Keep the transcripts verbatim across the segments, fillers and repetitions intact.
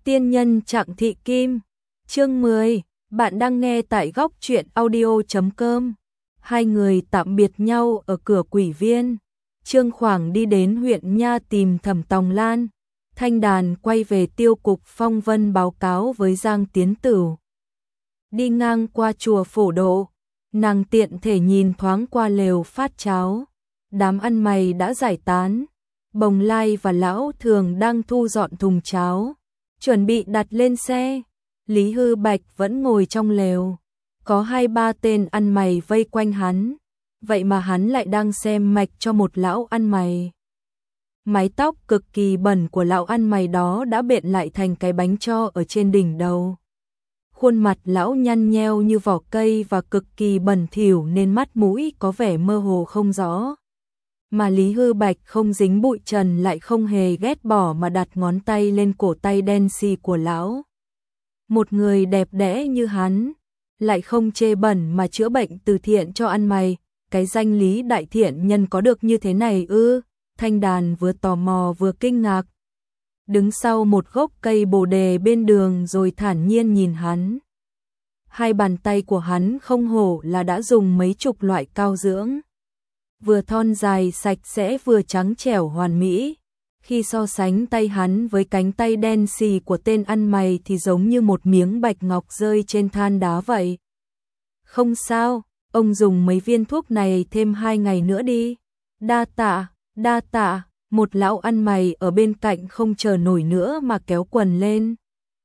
Tiên nhân Trạng Thị Kim. Chương mười. Bạn đang nghe tại góc truyện audio chấm com. Hai người tạm biệt nhau ở cửa Quỷ Viên. Trương Khoảng đi đến huyện Nha tìm Thẩm Tòng Lan. Thanh Đàn quay về Tiêu cục Phong Vân báo cáo với Giang Tiến Tửu. Đi ngang qua chùa Phổ Độ, nàng tiện thể nhìn thoáng qua lều phát cháo. Đám ăn mày đã giải tán. Bồng Lai và Lão Thường đang thu dọn thùng cháo, chuẩn bị đặt lên xe. Lý Hư Bạch vẫn ngồi trong lều. Có hai ba tên ăn mày vây quanh hắn. Vậy mà hắn lại đang xem mạch cho một lão ăn mày. Mái tóc cực kỳ bẩn của lão ăn mày đó đã bện lại thành cái bánh tro ở trên đỉnh đầu. Khuôn mặt lão nhăn nheo như vỏ cây và cực kỳ bẩn thỉu nên mắt mũi có vẻ mơ hồ không rõ. Mà Lý Hư Bạch không dính bụi trần lại không hề ghét bỏ mà đặt ngón tay lên cổ tay đen xì của lão. Một người đẹp đẽ như hắn, lại không chê bẩn mà chữa bệnh từ thiện cho ăn mày, cái danh lý đại thiện nhân có được như thế này ư? Thanh Đàn vừa tò mò vừa kinh ngạc. Đứng sau một gốc cây bồ đề bên đường rồi thản nhiên nhìn hắn. Hai bàn tay của hắn không hổ là đã dùng mấy chục loại cao dưỡng. Vừa thon dài sạch sẽ vừa trắng trẻo hoàn mỹ. Khi so sánh tay hắn với cánh tay đen xì của tên ăn mày thì giống như một miếng bạch ngọc rơi trên than đá vậy. Không sao, ông dùng mấy viên thuốc này thêm hai ngày nữa đi. Đa tạ, đa tạ, một lão ăn mày ở bên cạnh không chờ nổi nữa mà kéo quần lên.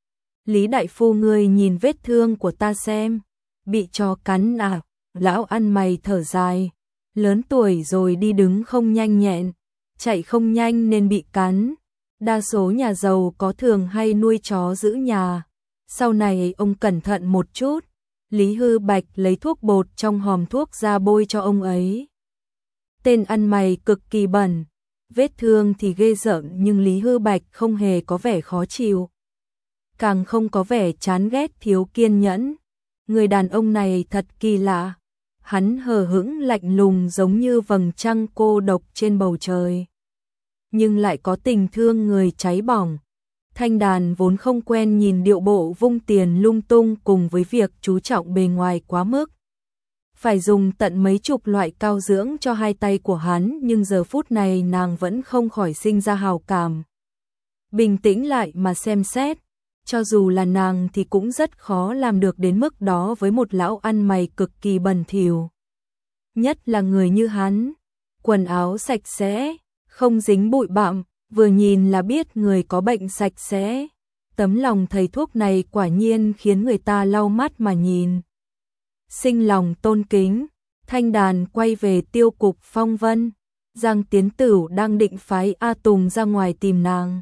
Lý đại phu ngươi nhìn vết thương của ta xem, bị chó cắn à? Lão ăn mày thở dài. Lớn tuổi rồi đi đứng không nhanh nhẹn, chạy không nhanh nên bị cắn. Đa số nhà giàu có thường hay nuôi chó giữ nhà. Sau này ông cẩn thận một chút. Lý Hư Bạch lấy thuốc bột trong hòm thuốc ra bôi cho ông ấy. Tên ăn mày cực kỳ bẩn, vết thương thì ghê rợn nhưng Lý Hư Bạch không hề có vẻ khó chịu. Càng không có vẻ chán ghét thiếu kiên nhẫn. Người đàn ông này thật kỳ lạ. Hắn hờ hững lạnh lùng giống như vầng trăng cô độc trên bầu trời. Nhưng lại có tình thương người cháy bỏng. Thanh Đàn vốn không quen nhìn điệu bộ vung tiền lung tung cùng với việc chú trọng bề ngoài quá mức. Phải dùng tận mấy chục loại cao dưỡng cho hai tay của hắn nhưng giờ phút này nàng vẫn không khỏi sinh ra hào cảm. Bình tĩnh lại mà xem xét. Cho dù là nàng thì cũng rất khó làm được đến mức đó với một lão ăn mày cực kỳ bẩn thỉu. Nhất là người như hắn, quần áo sạch sẽ, không dính bụi bặm, vừa nhìn là biết người có bệnh sạch sẽ. Tấm lòng thầy thuốc này quả nhiên khiến người ta lau mắt mà nhìn. Sinh lòng tôn kính, Thanh Đàn quay về Tiêu cục Phong Vân. Giang Tiến Tửu đang định phái A Tùng ra ngoài tìm nàng.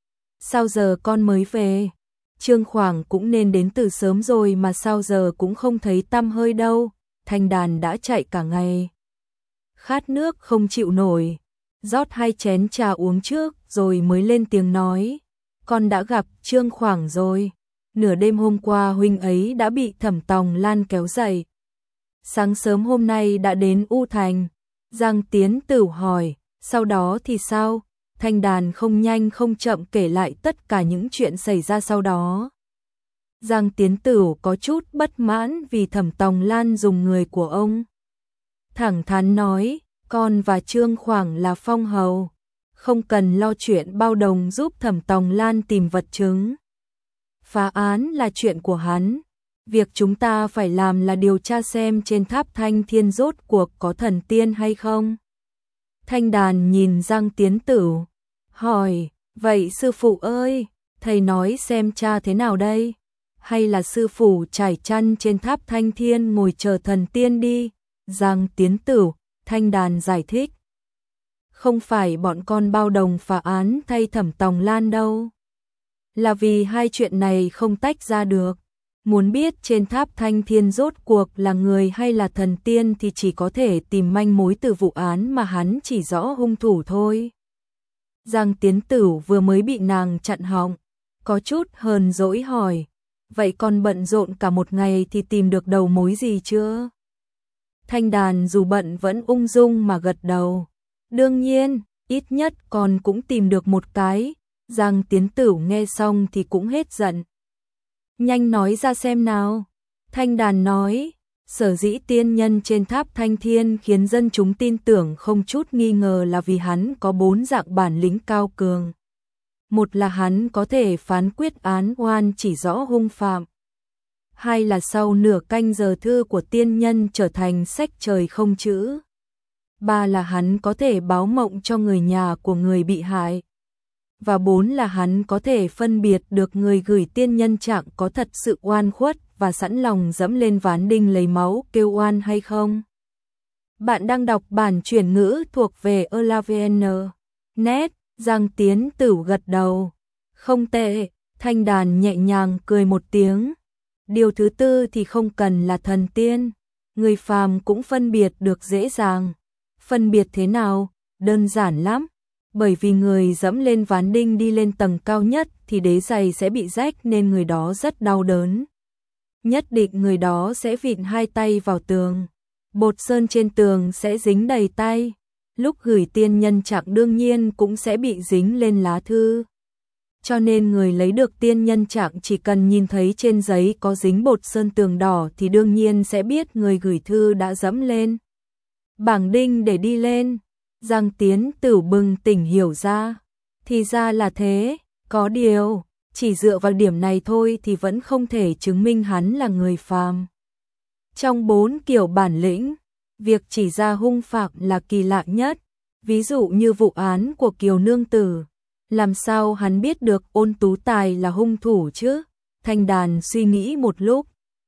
Sao giờ con mới về? Trương Khoảng cũng nên đến từ sớm rồi mà sao giờ cũng không thấy tăm hơi đâu. Thanh Đàn đã chạy cả ngày. Khát nước không chịu nổi. Rót hai chén trà uống trước rồi mới lên tiếng nói. Con đã gặp Trương Khoảng rồi. Nửa đêm hôm qua huynh ấy đã bị Thẩm Tòng Lan kéo dậy. Sáng sớm hôm nay đã đến U Thành. Giang Tiến Tửu hỏi. Sau đó thì sao? Thanh Đàn không nhanh không chậm kể lại tất cả những chuyện xảy ra sau đó. Giang Tiến Tửu có chút bất mãn vì Thẩm Tòng Lan dùng người của ông. Thẳng thắn nói, con và Trương Khoảng là phong hầu, không cần lo chuyện bao đồng giúp Thẩm Tòng Lan tìm vật chứng. Phá án là chuyện của hắn. Việc chúng ta phải làm là điều tra xem trên tháp Thanh Thiên rốt cuộc có thần tiên hay không. Thanh Đàn nhìn Giang Tiến Tửu, hỏi, vậy sư phụ ơi, thầy nói xem cha thế nào đây? Hay là sư phụ trải chăn trên tháp Thanh Thiên ngồi chờ thần tiên đi? Giang Tiến Tửu, Thanh Đàn giải thích. Không phải bọn con bao đồng phá án thay Thẩm Tòng Lan đâu. Là vì hai chuyện này không tách ra được. Muốn biết trên tháp Thanh Thiên rốt cuộc là người hay là thần tiên thì chỉ có thể tìm manh mối từ vụ án mà hắn chỉ rõ hung thủ thôi. Giang Tiến Tửu vừa mới bị nàng chặn họng, có chút hờn dỗi hỏi, vậy con bận rộn cả một ngày thì tìm được đầu mối gì chưa? Thanh Đàn dù bận vẫn ung dung mà gật đầu. Đương nhiên, ít nhất con cũng tìm được một cái. Giang Tiến Tửu nghe xong thì cũng hết giận. Nhanh nói ra xem nào. Thanh Đàn nói, sở dĩ tiên nhân trên tháp Thanh Thiên khiến dân chúng tin tưởng không chút nghi ngờ là vì hắn có bốn dạng bản lĩnh cao cường. Một là hắn có thể phán quyết án oan chỉ rõ hung phạm. Hai là sau nửa canh giờ thư của tiên nhân trở thành sách trời không chữ. Ba là hắn có thể báo mộng cho người nhà của người bị hại. Và bốn là hắn có thể phân biệt được người gửi tiên nhân trạng có thật sự oan khuất và sẵn lòng dẫm lên ván đinh lấy máu kêu oan hay không. Bạn đang đọc bản chuyển ngữ thuộc về Elavn. Net, Giang Tiến Tửu gật đầu. Không tệ, Thanh Đàn nhẹ nhàng cười một tiếng. Điều thứ tư thì không cần là thần tiên. Người phàm cũng phân biệt được dễ dàng. Phân biệt thế nào? Đơn giản lắm. Bởi vì người dẫm lên ván đinh đi lên tầng cao nhất thì đế giày sẽ bị rách nên người đó rất đau đớn. Nhất định người đó sẽ vịn hai tay vào tường. Bột sơn trên tường sẽ dính đầy tay. Lúc gửi tiên nhân trạng đương nhiên cũng sẽ bị dính lên lá thư. Cho nên người lấy được tiên nhân trạng chỉ cần nhìn thấy trên giấy có dính bột sơn tường đỏ thì đương nhiên sẽ biết người gửi thư đã dẫm lên bảng đinh để đi lên. Giang Tiến Tửu bừng tỉnh hiểu ra. Thì ra là thế, có điều, chỉ dựa vào điểm này thôi thì vẫn không thể chứng minh hắn là người phàm. Trong bốn kiểu bản lĩnh, việc chỉ ra hung phạm là kỳ lạ nhất. Ví dụ như vụ án của Kiều Nương Tử. Làm sao hắn biết được Ôn Tú Tài là hung thủ chứ? Thanh Đàn suy nghĩ một lúc.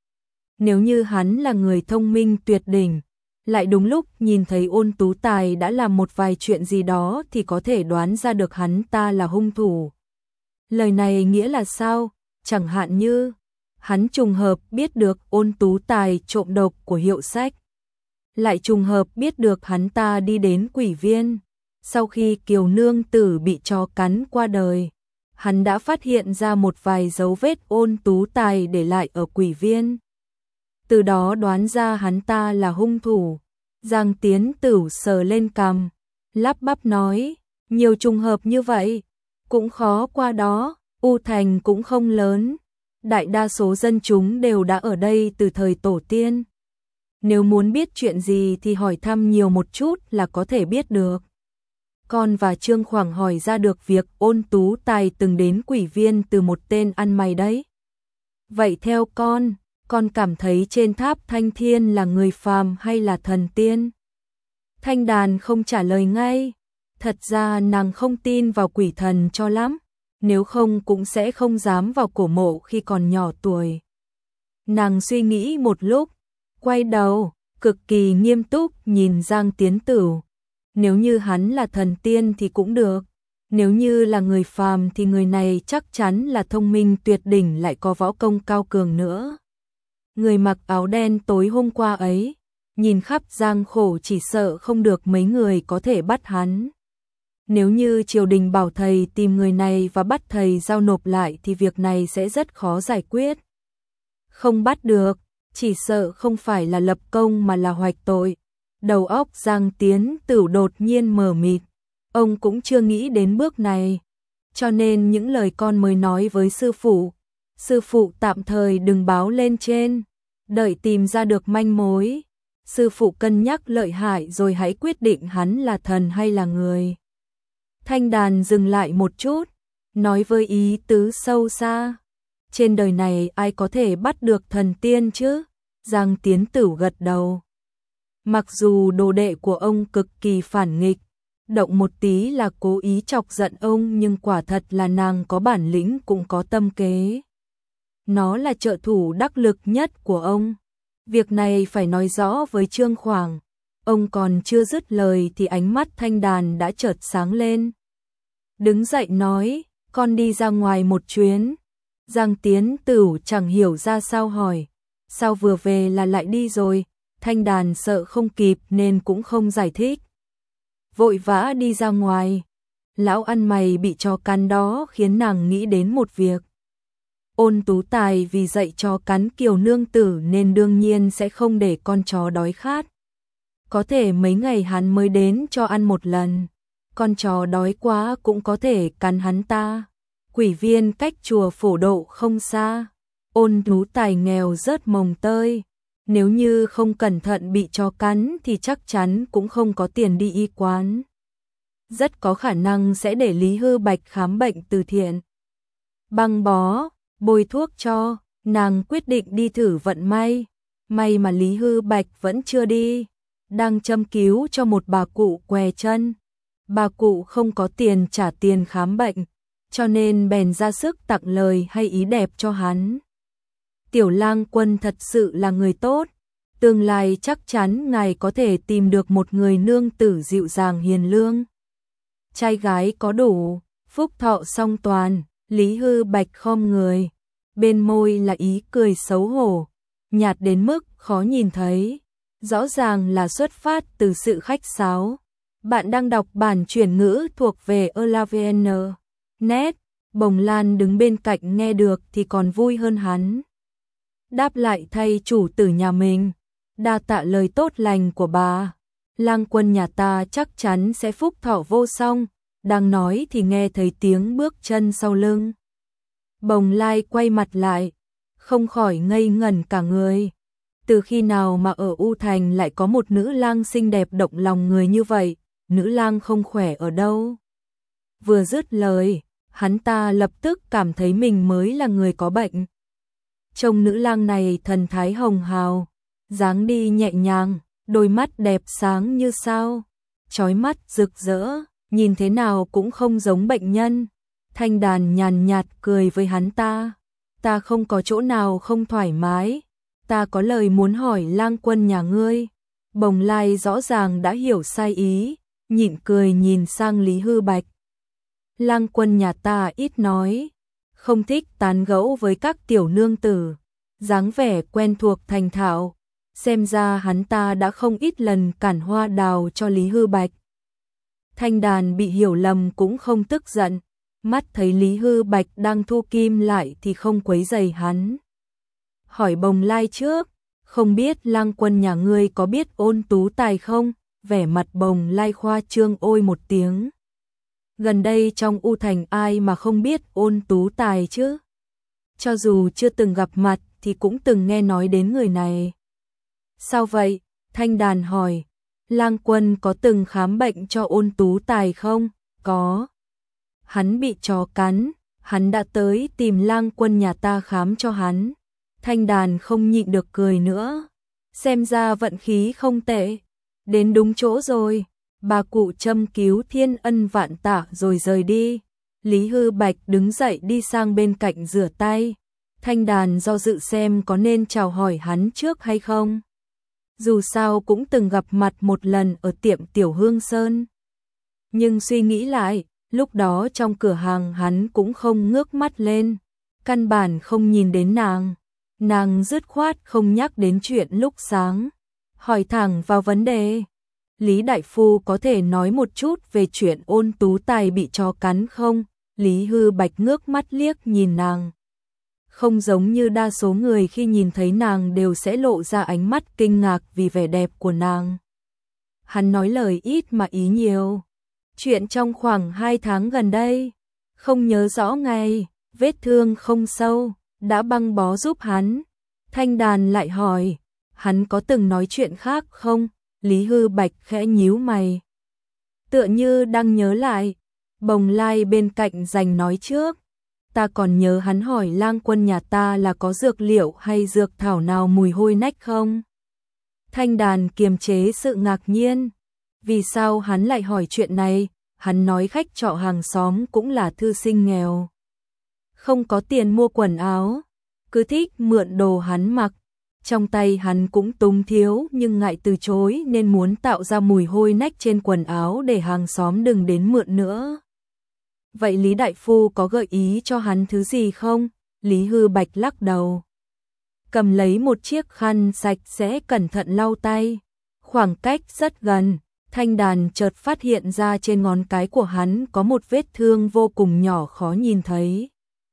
Nếu như hắn là người thông minh tuyệt đỉnh, lại đúng lúc nhìn thấy Ôn Tú Tài đã làm một vài chuyện gì đó thì có thể đoán ra được hắn ta là hung thủ. Lời này nghĩa là sao? Chẳng hạn như, hắn trùng hợp biết được Ôn Tú Tài trộm độc của Hiệu Sách. Lại trùng hợp biết được hắn ta đi đến Quỷ Viên. Sau khi Kiều Nương Tử bị chó cắn qua đời, hắn đã phát hiện ra một vài dấu vết Ôn Tú Tài để lại ở Quỷ Viên. Từ đó đoán ra hắn ta là hung thủ. Giang Tiến Tửu sờ lên cằm, lắp bắp nói, nhiều trùng hợp như vậy, cũng khó qua đó, U Thành cũng không lớn, đại đa số dân chúng đều đã ở đây từ thời tổ tiên. Nếu muốn biết chuyện gì thì hỏi thăm nhiều một chút là có thể biết được. Con và Trương Khoảng hỏi ra được việc Ôn Tú Tài từng đến Quỷ Viên từ một tên ăn mày đấy. Vậy theo con, con cảm thấy trên tháp Thanh Thiên là người phàm hay là thần tiên? Thanh Đàn không trả lời ngay. Thật ra nàng không tin vào quỷ thần cho lắm, nếu không cũng sẽ không dám vào cổ mộ khi còn nhỏ tuổi. Nàng suy nghĩ một lúc, quay đầu, cực kỳ nghiêm túc nhìn Giang Tiến Tửu. Nếu như hắn là thần tiên thì cũng được, nếu như là người phàm thì người này chắc chắn là thông minh tuyệt đỉnh lại có võ công cao cường nữa. Người mặc áo đen tối hôm qua ấy, nhìn khắp giang khổ chỉ sợ không được mấy người có thể bắt hắn. Nếu như triều đình bảo thầy tìm người này và bắt thầy giao nộp lại thì việc này sẽ rất khó giải quyết. Không bắt được, chỉ sợ không phải là lập công mà là hoạch tội. Đầu óc Giang Tiến Tửu đột nhiên mờ mịt, ông cũng chưa nghĩ đến bước này. Cho nên những lời con mới nói với sư phụ, sư phụ tạm thời đừng báo lên trên, đợi tìm ra được manh mối. Sư phụ cân nhắc lợi hại rồi hãy quyết định hắn là thần hay là người. Thanh Đàn dừng lại một chút, nói với ý tứ sâu xa. Trên đời này ai có thể bắt được thần tiên chứ? Giang Tiến Tửu gật đầu. Mặc dù đồ đệ của ông cực kỳ phản nghịch, động một tí là cố ý chọc giận ông, nhưng quả thật là nàng có bản lĩnh cũng có tâm kế. Nó là trợ thủ đắc lực nhất của ông. Việc này phải nói rõ với Trương Khoảng. Ông còn chưa dứt lời thì ánh mắt Thanh Đàn đã chợt sáng lên. Đứng dậy nói, con đi ra ngoài một chuyến. Giang Tiến Tửu chẳng hiểu ra sao hỏi, sao vừa về là lại đi rồi? Thanh Đàn sợ không kịp nên cũng không giải thích. Vội vã đi ra ngoài. Lão ăn mày bị chó cắn đó khiến nàng nghĩ đến một việc. Ôn Tú Tài vì dạy chó cắn Kiều Nương Tử nên đương nhiên sẽ không để con chó đói khát. Có thể mấy ngày hắn mới đến cho ăn một lần. Con chó đói quá cũng có thể cắn hắn ta. Quỷ viên cách chùa Phổ Độ không xa, Ôn Tú Tài nghèo rớt mồng tơi, nếu như không cẩn thận bị chó cắn thì chắc chắn cũng không có tiền đi y quán. Rất có khả năng sẽ để Lý Hư Bạch khám bệnh từ thiện. Băng bó, bôi thuốc cho, nàng quyết định đi thử vận may. May mà Lý Hư Bạch vẫn chưa đi, đang châm cứu cho một bà cụ què chân. Bà cụ không có tiền trả tiền khám bệnh, cho nên bèn ra sức tặng lời hay ý đẹp cho hắn. Tiểu Lang Quân thật sự là người tốt, tương lai chắc chắn ngài có thể tìm được một người nương tử dịu dàng hiền lương. Trai gái có đủ, phúc thọ song toàn. Lý Hư Bạch khom người, bên môi là ý cười xấu hổ, nhạt đến mức khó nhìn thấy, rõ ràng là xuất phát từ sự khách sáo. Bạn đang đọc bản chuyển ngữ thuộc về Elavn. Net, Bồng Lan đứng bên cạnh nghe được thì còn vui hơn hắn. Đáp lại thay chủ tử nhà mình, đa tạ lời tốt lành của bà. Lang Quân nhà ta chắc chắn sẽ phúc thọ vô song. Đang nói thì nghe thấy tiếng bước chân sau lưng. Bồng Lai quay mặt lại, không khỏi ngây ngẩn cả người. Từ khi nào mà ở U Thành lại có một nữ lang xinh đẹp động lòng người như vậy, nữ lang không khỏe ở đâu. Vừa dứt lời, hắn ta lập tức cảm thấy mình mới là người có bệnh. Trông nữ lang này thần thái hồng hào, dáng đi nhẹ nhàng, đôi mắt đẹp sáng như sao, chói mắt rực rỡ, nhìn thế nào cũng không giống bệnh nhân. Thanh Đàn nhàn nhạt cười với hắn ta, ta không có chỗ nào không thoải mái, ta có lời muốn hỏi Lang Quân nhà ngươi. Bồng Lai rõ ràng đã hiểu sai ý, nhịn cười nhìn sang Lý Hư Bạch. Lang Quân nhà ta ít nói, không thích tán gẫu với các tiểu nương tử, dáng vẻ quen thuộc thành thạo, xem ra hắn ta đã không ít lần cản hoa đào cho Lý Hư Bạch. Thanh Đàn bị hiểu lầm cũng không tức giận, mắt thấy Lý Hư Bạch đang thu kim lại thì không quấy rầy hắn. Hỏi Bồng Lai trước, không biết Lang Quân nhà ngươi có biết Ôn Tú Tài không? Vẻ mặt Bồng Lai khoa trương ôi một tiếng. Gần đây trong U Thành ai mà không biết Ôn Tú Tài chứ? Cho dù chưa từng gặp mặt thì cũng từng nghe nói đến người này. Sao vậy? Thanh Đàn hỏi. Lang Quân có từng khám bệnh cho Ôn Tú Tài không? Có. Hắn bị chó cắn, hắn đã tới tìm Lang Quân nhà ta khám cho hắn. Thanh Đàn không nhịn được cười nữa. Xem ra vận khí không tệ. Đến đúng chỗ rồi. Bà cụ châm cứu thiên ân vạn tạ rồi rời đi. Lý Hư Bạch đứng dậy đi sang bên cạnh rửa tay. Thanh Đàn do dự xem có nên chào hỏi hắn trước hay không. Dù sao cũng từng gặp mặt một lần ở tiệm Tiểu Hương Sơn. Nhưng suy nghĩ lại, lúc đó trong cửa hàng hắn cũng không ngước mắt lên, căn bản không nhìn đến nàng. Nàng dứt khoát không nhắc đến chuyện lúc sáng, hỏi thẳng vào vấn đề. Lý Đại Phu có thể nói một chút về chuyện Ôn Tú Tài bị chó cắn không? Lý Hư Bạch ngước mắt liếc nhìn nàng. Không giống như đa số người khi nhìn thấy nàng đều sẽ lộ ra ánh mắt kinh ngạc vì vẻ đẹp của nàng. Hắn nói lời ít mà ý nhiều. Chuyện trong khoảng hai tháng gần đây, không nhớ rõ ngày, vết thương không sâu, đã băng bó giúp hắn. Thanh Đàn lại hỏi, hắn có từng nói chuyện khác không? Lý Hư Bạch khẽ nhíu mày. Tựa như đang nhớ lại, Bồng Lai bên cạnh giành nói trước. Ta còn nhớ hắn hỏi Lang Quân nhà ta là có dược liệu hay dược thảo nào mùi hôi nách không? Thanh Đàn kiềm chế sự ngạc nhiên. Vì sao hắn lại hỏi chuyện này? Hắn nói khách trọ hàng xóm cũng là thư sinh nghèo, không có tiền mua quần áo, cứ thích mượn đồ hắn mặc. Trong tay hắn cũng túng thiếu nhưng ngại từ chối nên muốn tạo ra mùi hôi nách trên quần áo để hàng xóm đừng đến mượn nữa. Vậy Lý Đại Phu có gợi ý cho hắn thứ gì không? Lý Hư Bạch lắc đầu. Cầm lấy một chiếc khăn sạch sẽ cẩn thận lau tay. Khoảng cách rất gần, Thanh Đàn chợt phát hiện ra trên ngón cái của hắn có một vết thương vô cùng nhỏ khó nhìn thấy.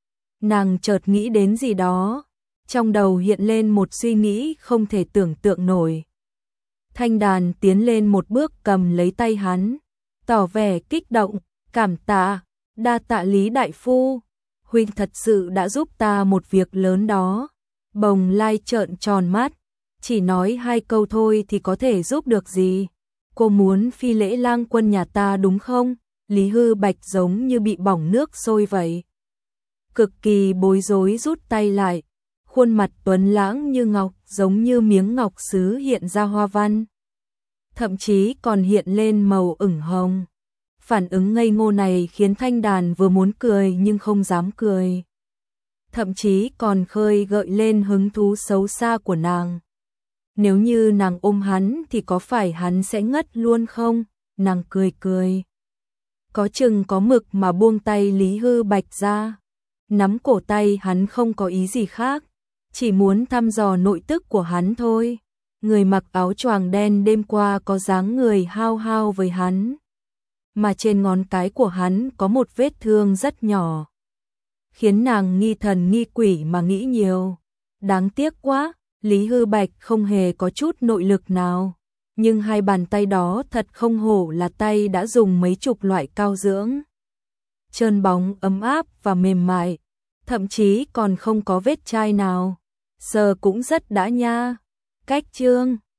Nàng chợt nghĩ đến gì đó. Trong đầu hiện lên một suy nghĩ không thể tưởng tượng nổi. Thanh Đàn tiến lên một bước cầm lấy tay hắn, tỏ vẻ kích động, cảm tạ, đa tạ Lý Đại Phu. huynh thật sự đã giúp ta một việc lớn đó. Bồng Lai trợn tròn mắt, chỉ nói hai câu thôi thì có thể giúp được gì? Cô muốn phi lễ lang quân nhà ta đúng không? Lý Hư Bạch giống như bị bỏng nước sôi vậy. Cực kỳ bối rối rút tay lại, khuôn mặt tuấn lãng như ngọc, giống như miếng ngọc sứ hiện ra hoa văn. Thậm chí còn hiện lên màu ửng hồng. Phản ứng ngây ngô này khiến Thanh Đàn vừa muốn cười nhưng không dám cười. Thậm chí còn khơi gợi lên hứng thú xấu xa của nàng. Nếu như nàng ôm hắn thì có phải hắn sẽ ngất luôn không? Nàng cười cười. Có chừng có mực mà buông tay Lý Hư Bạch ra. Nắm cổ tay hắn không có ý gì khác, chỉ muốn thăm dò nội tức của hắn thôi. Người mặc áo choàng đen đêm qua có dáng người hao hao với hắn, mà trên ngón cái của hắn có một vết thương rất nhỏ, khiến nàng nghi thần nghi quỷ mà nghĩ nhiều. Đáng tiếc quá, Lý Hư Bạch không hề có chút nội lực nào, nhưng hai bàn tay đó thật không hổ là tay đã dùng mấy chục loại cao dưỡng. Trơn bóng, ấm áp và mềm mại, thậm chí còn không có vết chai nào, sờ cũng rất đã nha. Cách chương